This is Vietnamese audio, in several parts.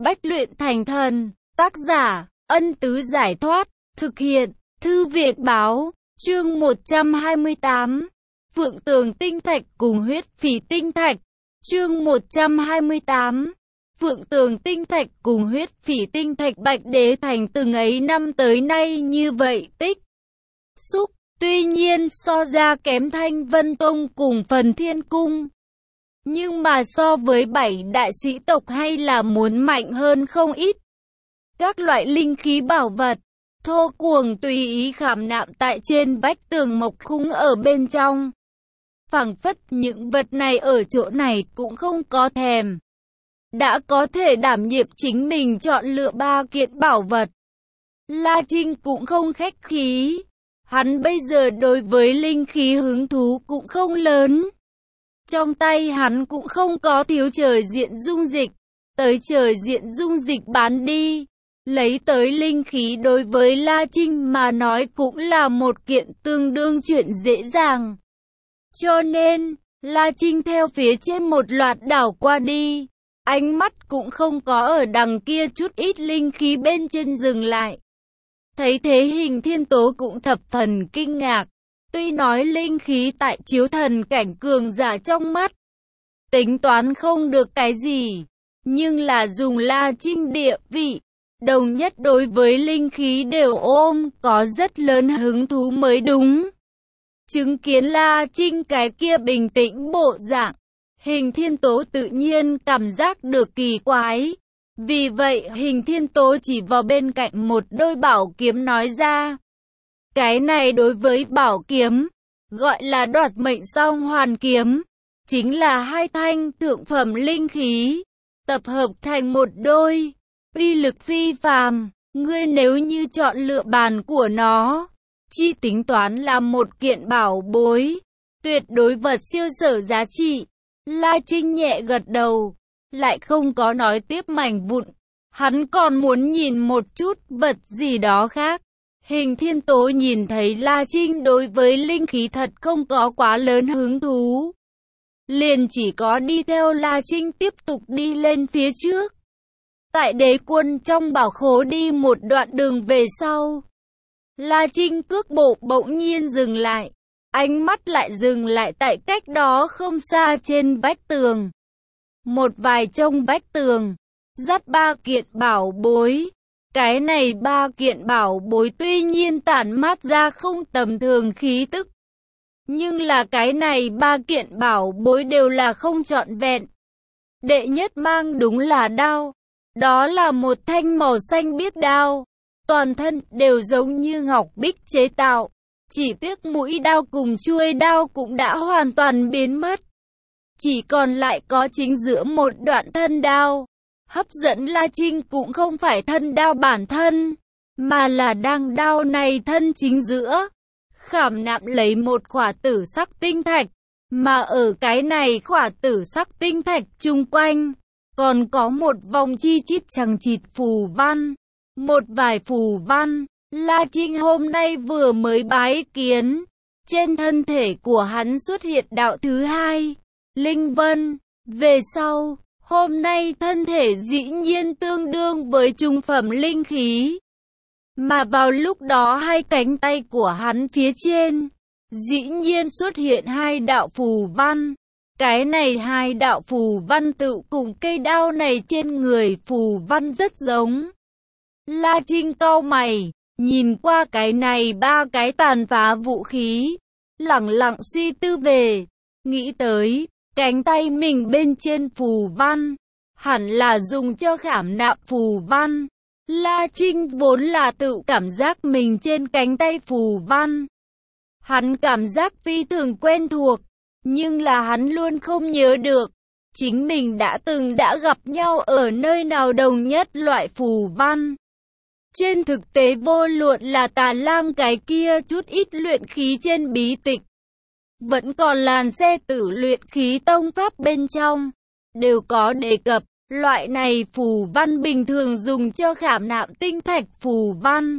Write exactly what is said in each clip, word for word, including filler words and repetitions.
Bách luyện thành thần. Tác giả, Ân Tứ Giải Thoát. Thực hiện, Thư viện Báo. Chương một trăm hai mươi tám. Phượng Tường Tinh Thạch cùng huyết phỉ tinh thạch. Chương một trăm hai mươi tám. Phượng Tường Tinh Thạch cùng huyết phỉ tinh thạch. Bạch Đế Thành từng ấy năm tới nay như vậy tích xúc, tuy nhiên so ra kém Thanh Vân Tông cùng Phần Thiên Cung. Nhưng mà so với bảy đại sĩ tộc hay là muốn mạnh hơn không ít. Các loại linh khí bảo vật, thô cuồng tùy ý khảm nạm tại trên vách tường mộc khung ở bên trong. Phảng phất những vật này ở chỗ này cũng không có thèm. Đã có thể đảm nhiệm chính mình chọn lựa ba kiện bảo vật. La Trinh cũng không khách khí. Hắn bây giờ đối với linh khí hứng thú cũng không lớn. Trong tay hắn cũng không có thiếu trời diện dung dịch. Tới trời diện dung dịch bán đi. Lấy tới linh khí đối với La Trinh mà nói cũng là một kiện tương đương chuyện dễ dàng. Cho nên, La Trinh theo phía trên một loạt đảo qua đi. Ánh mắt cũng không có ở đằng kia chút ít linh khí bên trên dừng lại. Thấy thế Hình Thiên Tố cũng thập phần kinh ngạc. Tuy nói linh khí tại chiếu thần cảnh cường giả trong mắt tính toán không được cái gì, nhưng là dùng La Trinh địa vị, đồng nhất đối với linh khí đều ôm có rất lớn hứng thú mới đúng. Chứng kiến La Trinh cái kia bình tĩnh bộ dạng, Hình Thiên Tố tự nhiên cảm giác được kỳ quái. Vì vậy Hình Thiên Tố chỉ vào bên cạnh một đôi bảo kiếm nói ra. Cái này đối với bảo kiếm, gọi là đoạt mệnh song hoàn kiếm, chính là hai thanh thượng phẩm linh khí, tập hợp thành một đôi, uy lực phi phàm. Ngươi nếu như chọn lựa bàn của nó, chi tính toán là một kiện bảo bối, tuyệt đối vật siêu sở giá trị. La Trinh nhẹ gật đầu, lại không có nói tiếp mảnh vụn. Hắn còn muốn nhìn một chút vật gì đó khác. Hình Thiên Tố nhìn thấy La Trinh đối với linh khí thật không có quá lớn hứng thú, liền chỉ có đi theo La Trinh tiếp tục đi lên phía trước. Tại đế quân trong bảo khố đi một đoạn đường về sau, La Trinh cước bộ bỗng nhiên dừng lại, ánh mắt lại dừng lại tại cách đó không xa trên vách tường. Một vài trong vách tường, dắt ba kiện bảo bối. Cái này ba kiện bảo bối tuy nhiên tản mát ra không tầm thường khí tức. Nhưng là cái này ba kiện bảo bối đều là không trọn vẹn. Đệ nhất mang đúng là đao. Đó là một thanh màu xanh biếc đao. Toàn thân đều giống như ngọc bích chế tạo. Chỉ tiếc mũi đao cùng chuôi đao cũng đã hoàn toàn biến mất. Chỉ còn lại có chính giữa một đoạn thân đao. Hấp dẫn La Trinh cũng không phải thân đao bản thân, mà là đang đao này thân chính giữa, khảm nạm lấy một khỏa tử sắc tinh thạch, mà ở cái này khỏa tử sắc tinh thạch chung quanh, còn có một vòng chi chít chằng chịt phù văn, một vài phù văn. La Trinh hôm nay vừa mới bái kiến, trên thân thể của hắn xuất hiện đạo thứ hai, Linh Vân, về sau. Hôm nay thân thể dĩ nhiên tương đương với trung phẩm linh khí. Mà vào lúc đó hai cánh tay của hắn phía trên, dĩ nhiên xuất hiện hai đạo phù văn. Cái này hai đạo phù văn tự cùng cây đao này trên người phù văn rất giống. La Trinh cau mày, nhìn qua cái này ba cái tàn phá vũ khí, lẳng lặng suy tư về, nghĩ tới. Cánh tay mình bên trên phù văn, hẳn là dùng cho khảm nạm phù văn. La Trinh vốn là tự cảm giác mình trên cánh tay phù văn. Hắn cảm giác phi thường quen thuộc, nhưng là hắn luôn không nhớ được. Chính mình đã từng đã gặp nhau ở nơi nào đồng nhất loại phù văn. Trên thực tế vô luận là Tà Lam cái kia chút ít luyện khí trên bí tịch, vẫn còn làn xe tử luyện khí tông pháp bên trong, đều có đề cập, loại này phù văn bình thường dùng cho khảm nạm tinh thạch phù văn.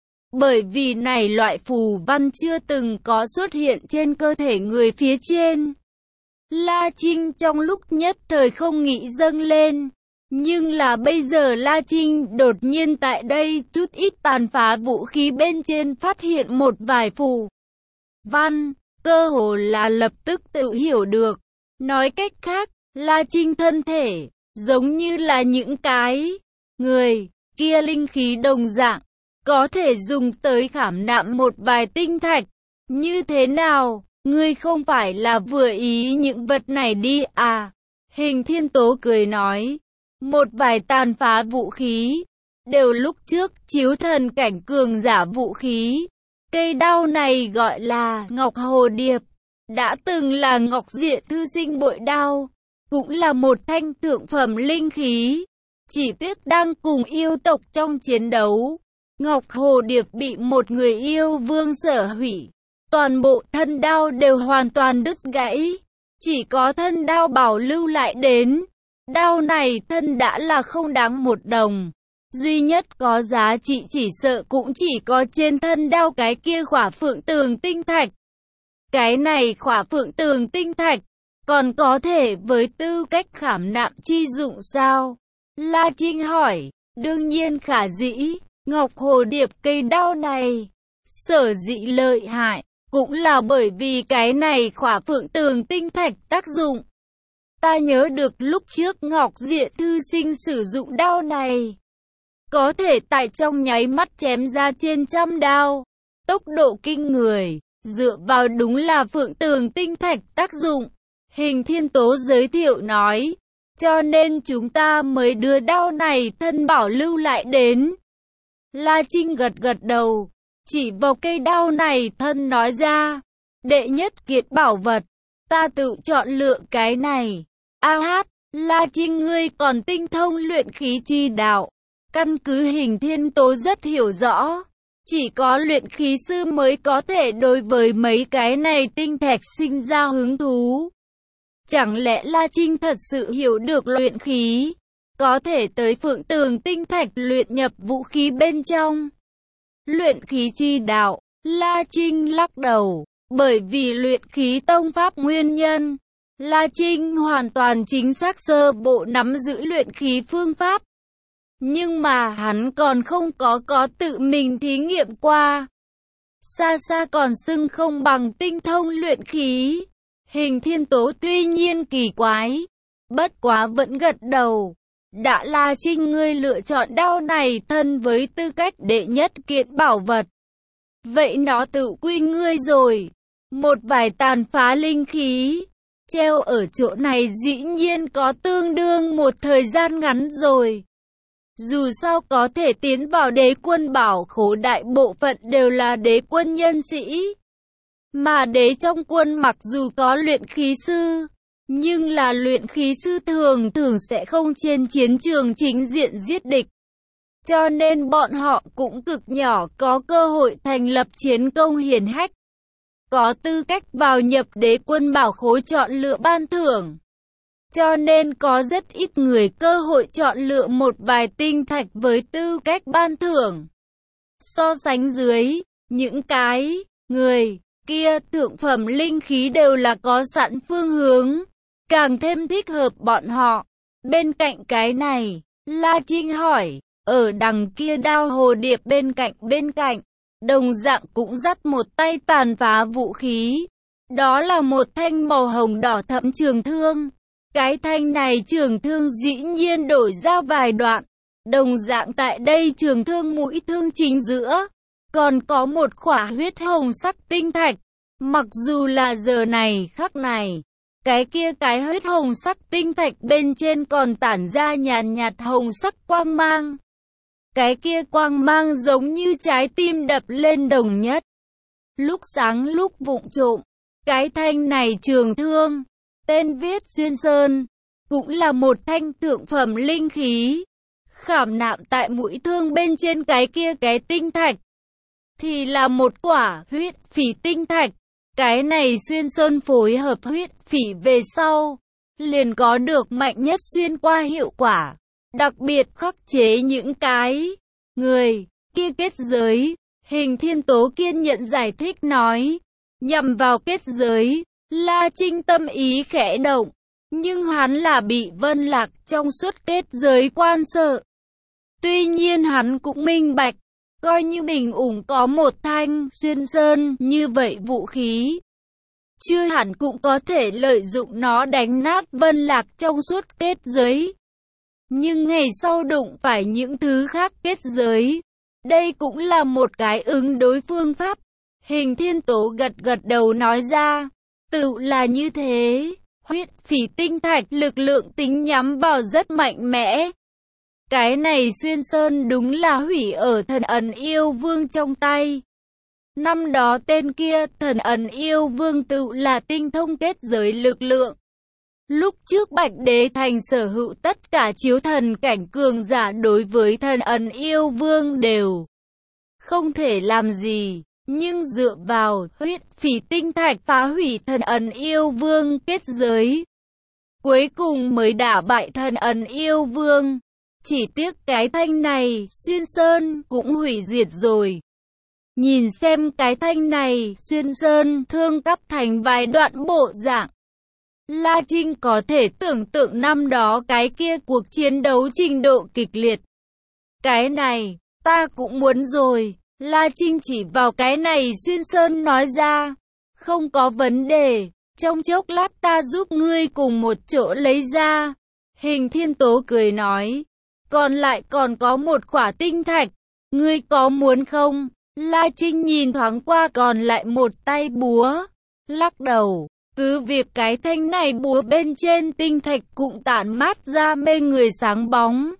Bởi vì này loại phù văn chưa từng có xuất hiện trên cơ thể người phía trên. La Trinh trong lúc nhất thời không nghĩ dâng lên, Nhưng là bây giờ La Trinh đột nhiên tại đây chút ít tàn phá vũ khí bên trên phát hiện một vài phù văn, cơ hồ là lập tức tự hiểu được. Nói cách khác, La Trinh thân thể, giống như là những cái người kia linh khí đồng dạng, có thể dùng tới khảm nạm một vài tinh thạch. Như thế nào, ngươi không phải là vừa ý những vật này đi à? Hình Thiên Tố cười nói, một vài tàn phá vũ khí, đều lúc trước chiếu thần cảnh cường giả vũ khí. Cây đao này gọi là Ngọc Hồ Điệp, đã từng là Ngọc Diện thư sinh bội đao, cũng là một thanh thượng phẩm linh khí. Chỉ tiếc đang cùng yêu tộc trong chiến đấu, Ngọc Hồ Điệp bị một người yêu vương sở hủy. Toàn bộ thân đao đều hoàn toàn đứt gãy, chỉ có thân đao bảo lưu lại đến. Đao này thân đã là không đáng một đồng, duy nhất có giá trị chỉ sợ cũng chỉ có trên thân đao cái kia khỏa phượng tường tinh thạch. Cái này khỏa phượng tường tinh thạch, còn có thể với tư cách khảm nạm chi dụng sao? La Trinh hỏi, đương nhiên khả dĩ, Ngọc Hồ Điệp cây đao này, sở dĩ lợi hại, cũng là bởi vì cái này khỏa phượng tường tinh thạch tác dụng. Ta nhớ được lúc trước Ngọc Diện thư sinh sử dụng đao này, có thể tại trong nháy mắt chém ra trên trăm đao, tốc độ kinh người, dựa vào đúng là phượng tường tinh thạch tác dụng. Hình Thiên Tố giới thiệu nói, cho nên chúng ta mới đưa đao này thân bảo lưu lại đến. La Trinh gật gật đầu, chỉ vào cây đao này thân nói ra, đệ nhất kiệt bảo vật, ta tự chọn lựa cái này. A hát, La Trinh ngươi còn tinh thông luyện khí chi đạo. Căn cứ Hình Thiên Tố rất hiểu rõ, chỉ có luyện khí sư mới có thể đối với mấy cái này tinh thạch sinh ra hứng thú. Chẳng lẽ La Trinh thật sự hiểu được luyện khí, có thể tới phượng tường tinh thạch luyện nhập vũ khí bên trong? Luyện khí chi đạo, La Trinh lắc đầu, bởi vì luyện khí tông pháp nguyên nhân, La Trinh hoàn toàn chính xác sơ bộ nắm giữ luyện khí phương pháp. Nhưng mà hắn còn không có có tự mình thí nghiệm qua. Xa xa còn xưng không bằng tinh thông luyện khí. Hình Thiên Tố tuy nhiên kỳ quái, bất quá vẫn gật đầu. Đã La Trinh ngươi lựa chọn đao này thân với tư cách đệ nhất kiện bảo vật, vậy nó tự quy ngươi rồi. Một vài tàn phá linh khí treo ở chỗ này dĩ nhiên có tương đương một thời gian ngắn rồi. Dù sao có thể tiến vào đế quân bảo khố đại bộ phận đều là đế quân nhân sĩ. Mà đế trong quân mặc dù có luyện khí sư, nhưng là luyện khí sư thường thường sẽ không trên chiến trường chính diện giết địch. Cho nên bọn họ cũng cực nhỏ có cơ hội thành lập chiến công hiển hách, có tư cách vào nhập đế quân bảo khố chọn lựa ban thưởng. Cho nên có rất ít người cơ hội chọn lựa một vài tinh thạch với tư cách ban thưởng. So sánh dưới, những cái người kia thượng phẩm linh khí đều là có sẵn phương hướng, càng thêm thích hợp bọn họ. Bên cạnh cái này, La Trinh hỏi, ở đằng kia đao hồ điệp bên cạnh bên cạnh, đồng dạng cũng dắt một tay tàn phá vũ khí. Đó là một thanh màu hồng đỏ thẫm trường thương. Cái thanh này trường thương dĩ nhiên đổi ra vài đoạn. Đồng dạng tại đây trường thương mũi thương chính giữa, còn có một khỏa huyết hồng sắc tinh thạch. Mặc dù là giờ này khắc này, cái kia cái huyết hồng sắc tinh thạch bên trên còn tản ra nhàn nhạt hồng sắc quang mang. Cái kia quang mang giống như trái tim đập lên đồng nhất, lúc sáng lúc vụng trộm. Cái thanh này trường thương, tên viết Xuyên Sơn, cũng là một thanh thượng phẩm linh khí. Khảm nạm tại mũi thương bên trên cái kia cái tinh thạch, thì là một quả huyết phỉ tinh thạch. Cái này Xuyên Sơn phối hợp huyết phỉ về sau, liền có được mạnh nhất xuyên qua hiệu quả. Đặc biệt khắc chế những cái người kia kết giới. Hình Thiên Tố kiên nhẫn giải thích nói, nhằm vào kết giới. La Trinh tâm ý khẽ động, Nhưng hắn là bị Vân Lạc trong suốt kết giới quan sợ. Tuy nhiên hắn cũng minh bạch, coi như mình ủng có một thanh xuyên sơn như vậy vũ khí, chưa hẳn cũng có thể lợi dụng nó đánh nát Vân Lạc trong suốt kết giới. Nhưng ngày sau đụng phải những thứ khác kết giới, đây cũng là một cái ứng đối phương pháp. Hình Thiên Tố gật gật đầu nói ra, tự là như thế, huyết phỉ tinh thạch lực lượng tính nhắm vào rất mạnh mẽ. Cái này xuyên sơn đúng là hủy ở thần ẩn yêu vương trong tay. Năm đó tên kia thần ẩn yêu vương tự là tinh thông kết giới lực lượng. Lúc trước Bạch Đế Thành sở hữu tất cả chiếu thần cảnh cường giả đối với thần ẩn yêu vương đều không thể làm gì. Nhưng dựa vào huyết phỉ tinh thạch phá hủy thần ẩn yêu vương kết giới, cuối cùng mới đả bại thần ẩn yêu vương. Chỉ tiếc cái thanh này xuyên sơn cũng hủy diệt rồi. Nhìn xem cái thanh này xuyên sơn thương cắp thành vài đoạn bộ dạng, La Trinh có thể tưởng tượng năm đó cái kia cuộc chiến đấu trình độ kịch liệt. Cái này, ta cũng muốn rồi. La Trinh chỉ vào cái này xuyên sơn nói ra, không có vấn đề, trong chốc lát ta giúp ngươi cùng một chỗ lấy ra. Hình Thiên Tố cười nói, còn lại còn có một quả tinh thạch, ngươi có muốn không? La Trinh nhìn thoáng qua còn lại một tay búa, lắc đầu, cứ việc cái thanh này búa bên trên tinh thạch cũng tản mát ra mê người sáng bóng.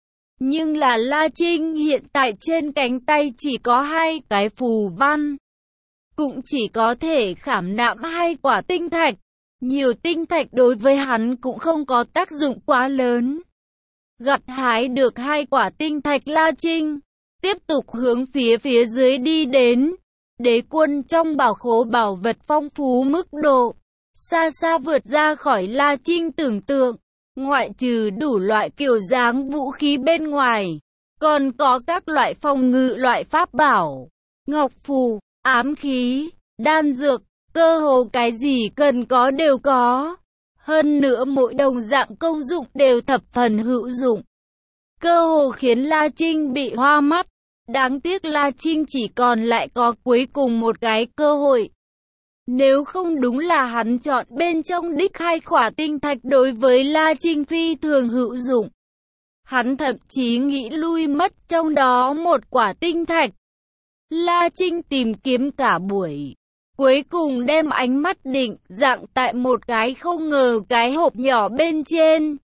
Nhưng là La Trinh hiện tại trên cánh tay chỉ có hai cái phù văn, cũng chỉ có thể khảm nạm hai quả tinh thạch. Nhiều tinh thạch đối với hắn cũng không có tác dụng quá lớn. Gặt hái được hai quả tinh thạch, La Trinh tiếp tục hướng phía phía dưới đi đến. Đế quân trong bảo khố bảo vật phong phú mức độ xa xa vượt ra khỏi La Trinh tưởng tượng. Ngoại trừ đủ loại kiểu dáng vũ khí bên ngoài, còn có các loại phòng ngự loại pháp bảo, ngọc phù, ám khí, đan dược, cơ hồ cái gì cần có đều có. Hơn nữa mỗi đồng dạng công dụng đều thập phần hữu dụng, cơ hồ khiến La Trinh bị hoa mắt. Đáng tiếc La Trinh chỉ còn lại có cuối cùng một cái cơ hội. Nếu không đúng là hắn chọn bên trong đích hai quả tinh thạch đối với La Trinh phi thường hữu dụng. Hắn thậm chí nghĩ lui mất trong đó một quả tinh thạch. La Trinh tìm kiếm cả buổi, cuối cùng đem ánh mắt định dạng tại một cái không ngờ cái hộp nhỏ bên trên.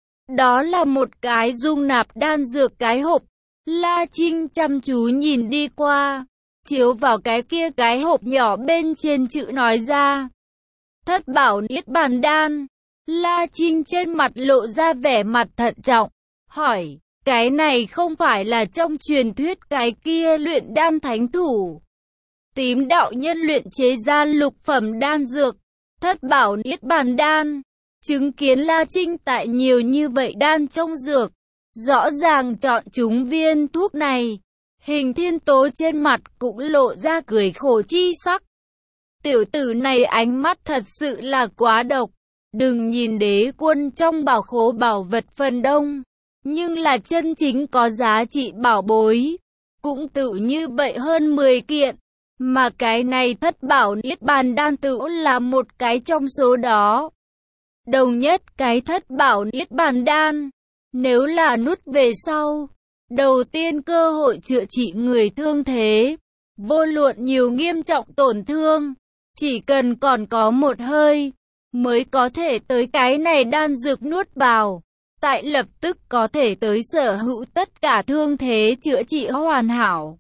Đó là một cái dung nạp đan dược cái hộp. La Trinh chăm chú nhìn đi qua, chiếu vào cái kia cái hộp nhỏ bên trên chữ nói ra, Thất Bảo Niết Bàn Đan. La Trinh trên mặt lộ ra vẻ mặt thận trọng, hỏi, cái này không phải là trong truyền thuyết cái kia luyện đan thánh thủ Tím đạo nhân luyện chế ra lục phẩm đan dược, Thất Bảo Niết Bàn Đan? Chứng kiến La Trinh tại nhiều như vậy đan trong dược, rõ ràng chọn chúng viên thuốc này. Hình Thiên Tố trên mặt cũng lộ ra cười khổ chi sắc. Tiểu tử này ánh mắt thật sự là quá độc. Đừng nhìn đế quân trong bảo khố bảo vật phần đông, nhưng là chân chính có giá trị bảo bối, cũng tự như vậy hơn mười kiện. Mà cái này Thất Bảo Niết Bàn Đan tự là một cái trong số đó. Đồng nhất cái Thất Bảo Niết Bàn Đan, nếu là nuốt về sau, đầu tiên cơ hội chữa trị người thương thế, vô luận nhiều nghiêm trọng tổn thương, chỉ cần còn có một hơi, mới có thể tới cái này đan dược nuốt vào, tại lập tức có thể tới sở hữu tất cả thương thế chữa trị hoàn hảo.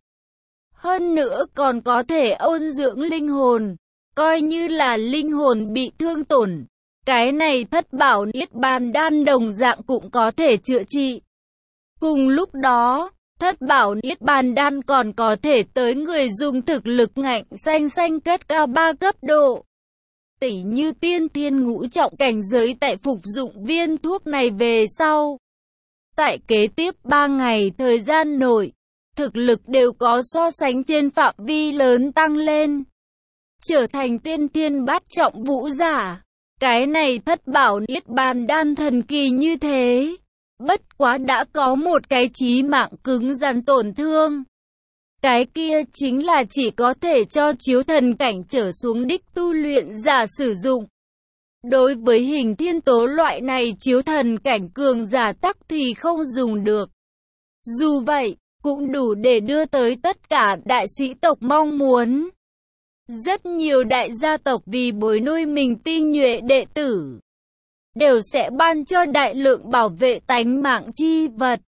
Hơn nữa còn có thể ôn dưỡng linh hồn, coi như là linh hồn bị thương tổn, cái này Thất Bảo Niết Bàn Đan đồng dạng cũng có thể chữa trị. Cùng lúc đó, Thất Bảo Niết Bàn Đan còn có thể tới người dùng thực lực ngạnh xanh xanh cất cao ba cấp độ. Tỉ như tiên thiên ngũ trọng cảnh giới tại phục dụng viên thuốc này về sau, tại kế tiếp ba ngày thời gian nội, thực lực đều có so sánh trên phạm vi lớn tăng lên, trở thành tiên thiên bát trọng vũ giả. Cái này thất bảo niết bàn đan thần kỳ như thế. Bất quá đã có một cái chí mạng cứng rắn tổn thương. Cái kia chính là chỉ có thể cho chiếu thần cảnh trở xuống đích tu luyện giả sử dụng. Đối với hình thiên tố loại này chiếu thần cảnh cường giả tắc thì không dùng được. Dù vậy, cũng đủ để đưa tới tất cả đại sĩ tộc mong muốn. Rất nhiều đại gia tộc vì bồi nuôi mình tinh nhuệ đệ tử, đều sẽ ban cho đại lượng bảo vệ tánh mạng chi vật.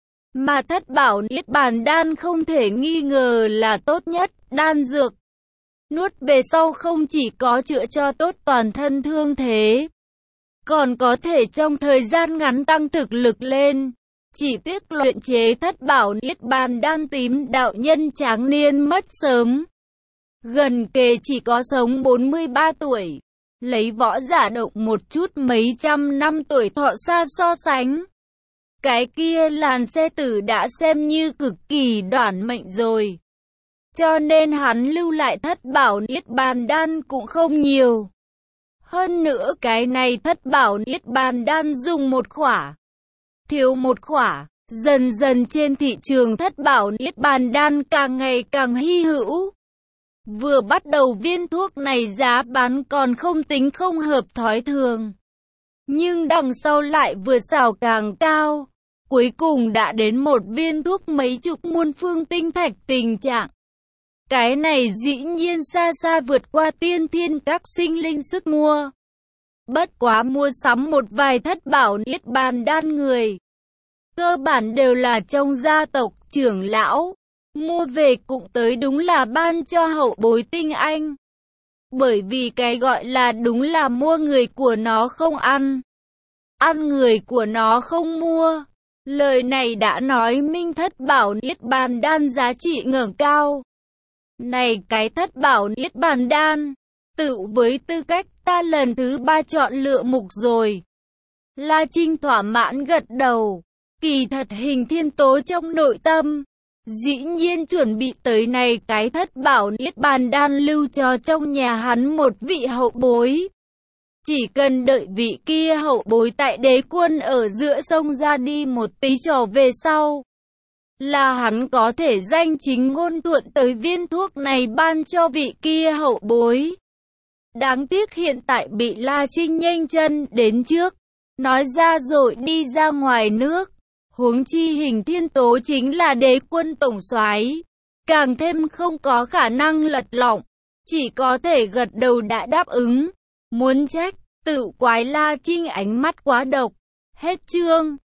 Mà thất bảo niết bàn đan không thể nghi ngờ là tốt nhất đan dược. Nuốt về sau không chỉ có chữa cho tốt toàn thân thương thế, còn có thể trong thời gian ngắn tăng thực lực lên. Chỉ tiếc luyện chế thất bảo niết bàn đan tím đạo nhân tráng niên mất sớm. Gần kề chỉ có sống bốn mươi ba tuổi. Lấy võ giả động một chút mấy trăm năm tuổi thọ xa so sánh. Cái kia làn xe tử đã xem như cực kỳ đoản mệnh rồi. Cho nên hắn lưu lại thất bảo niết bàn đan cũng không nhiều. Hơn nữa cái này thất bảo niết bàn đan dùng một khỏa, thiếu một khỏa. Dần dần trên thị trường thất bảo niết bàn đan càng ngày càng hy hữu. Vừa bắt đầu viên thuốc này giá bán còn không tính không hợp thói thường. Nhưng đằng sau lại vừa xào càng cao. Cuối cùng đã đến một viên thuốc mấy chục muôn phương tinh thạch tình trạng. Cái này dĩ nhiên xa xa vượt qua tiên thiên các sinh linh sức mua. Bất quá mua sắm một vài thất bảo niết bàn đan người, cơ bản đều là trong gia tộc trưởng lão. Mua về cũng tới đúng là ban cho hậu bối tinh anh. Bởi vì cái gọi là đúng là mua người của nó không ăn, ăn người của nó không mua. Lời này đã nói minh thất bảo niết bàn đan giá trị ngẩng cao. Này cái thất bảo niết bàn đan, tự với tư cách ta lần thứ ba chọn lựa mục rồi. La Trinh thỏa mãn gật đầu. Kỳ thật hình thiên tố trong nội tâm, dĩ nhiên chuẩn bị tới này cái thất bảo niết bàn đan lưu cho trong nhà hắn một vị hậu bối. Chỉ cần đợi vị kia hậu bối tại đế quân ở giữa sông ra đi một tí trò về sau, là hắn có thể danh chính ngôn thuận tới viên thuốc này ban cho vị kia hậu bối. Đáng tiếc hiện tại bị La Trinh nhanh chân đến trước, nói ra rồi đi ra ngoài nước. Huống chi hình thiên tố chính là đế quân tổng soái, càng thêm không có khả năng lật lọng, chỉ có thể gật đầu đã đáp ứng. Muốn trách, tự quái La Trinh ánh mắt quá độc. Hết chương.